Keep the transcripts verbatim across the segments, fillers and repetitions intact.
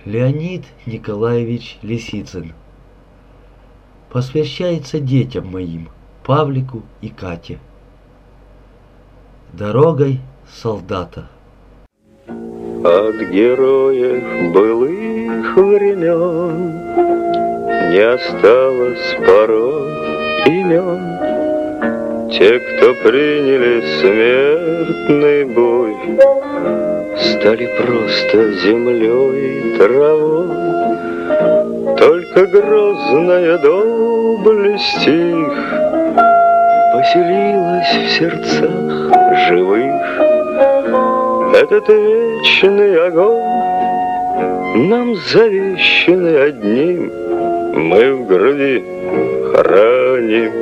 Леонид Николаевич Лисицын. Посвящается детям моим, Павлику и Кате. Дорогой солдата. От героев былых времен не осталось порой имен. Те, кто приняли смертный бой, стали просто землей и травой. Только грозная доблесть их поселилась в сердцах живых. Этот вечный огонь нам завещанный одним мы в груди храним.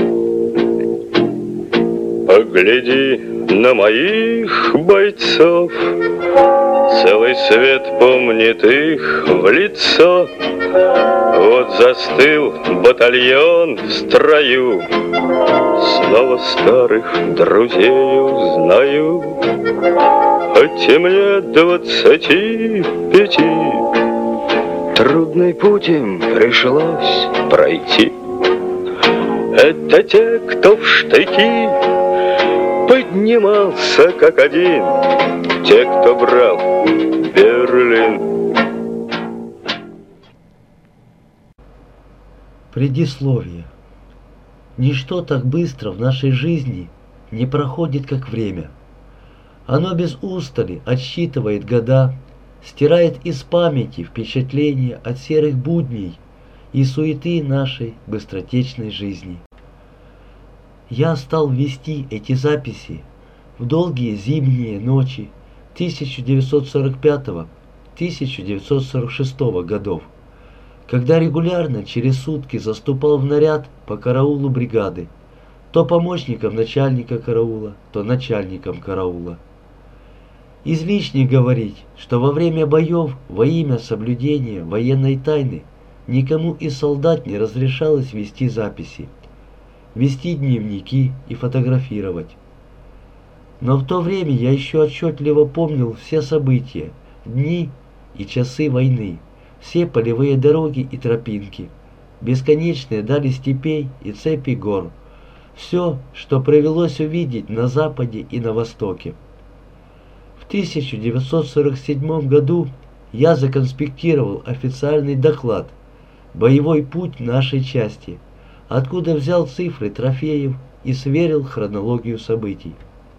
Погляди на моих бойцов, целый свет помнит их в лицо. Вот застыл батальон в строю, снова старых друзей узнаю. Хоть и мне двадцати пяти, трудный путь им пришлось пройти. Это те, кто в штыки поднимался как один, те, кто брал Берлин. Предисловие. Ничто так быстро в нашей жизни не проходит, как время. Оно без устали отсчитывает года, стирает из памяти впечатления от серых будней и суеты нашей быстротечной жизни. Я стал вести эти записи в долгие зимние ночи тысяча девятьсот сорок пятого — тысяча девятьсот сорок шестого годов, когда регулярно через сутки заступал в наряд по караулу бригады, то помощником начальника караула, то начальником караула. Излишне говорить, что во время боев во имя соблюдения военной тайны никому из солдат не разрешалось вести записи, вести дневники и фотографировать. Но в то время я еще отчетливо помнил все события, дни и часы войны, все полевые дороги и тропинки, бесконечные дали степей и цепи гор, все, что привелось увидеть на западе и на востоке. В тысяча девятьсот сорок седьмом году я законспектировал официальный доклад «Боевой путь нашей части», откуда взял цифры трофеев и сверил хронологию событий.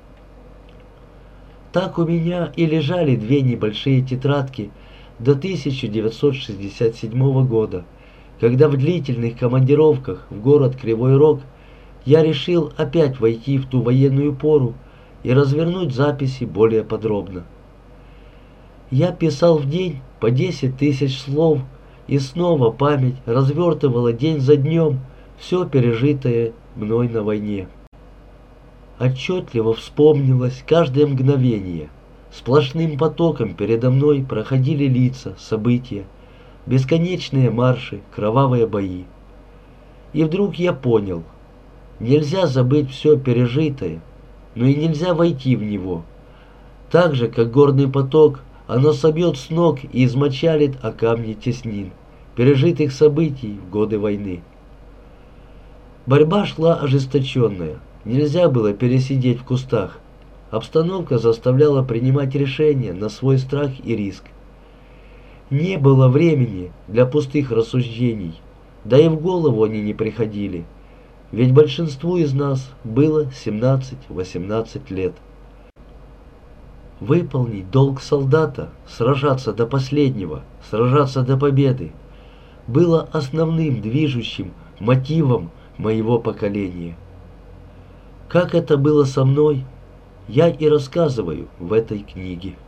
Так у меня и лежали две небольшие тетрадки до тысяча девятьсот шестьдесят седьмого года, когда в длительных командировках в город Кривой Рог я решил опять войти в ту военную пору и развернуть записи более подробно. Я писал в день по десять тысяч слов, и снова память развертывала день за днем все пережитое мной на войне. Отчетливо вспомнилось каждое мгновение. Сплошным потоком передо мной проходили лица, события, бесконечные марши, кровавые бои. И вдруг я понял, нельзя забыть все пережитое, но и нельзя войти в него. Так же, как горный поток, оно собьет с ног и измочалит о камни теснин, пережитых событий в годы войны. Борьба шла ожесточенная, нельзя было пересидеть в кустах. Обстановка заставляла принимать решения на свой страх и риск. Не было времени для пустых рассуждений, да и в голову они не приходили, ведь большинству из нас было семнадцать-восемнадцать лет. Выполнить долг солдата, сражаться до последнего, сражаться до победы, было основным движущим мотивом моего поколения. Как это было со мной, я и рассказываю в этой книге.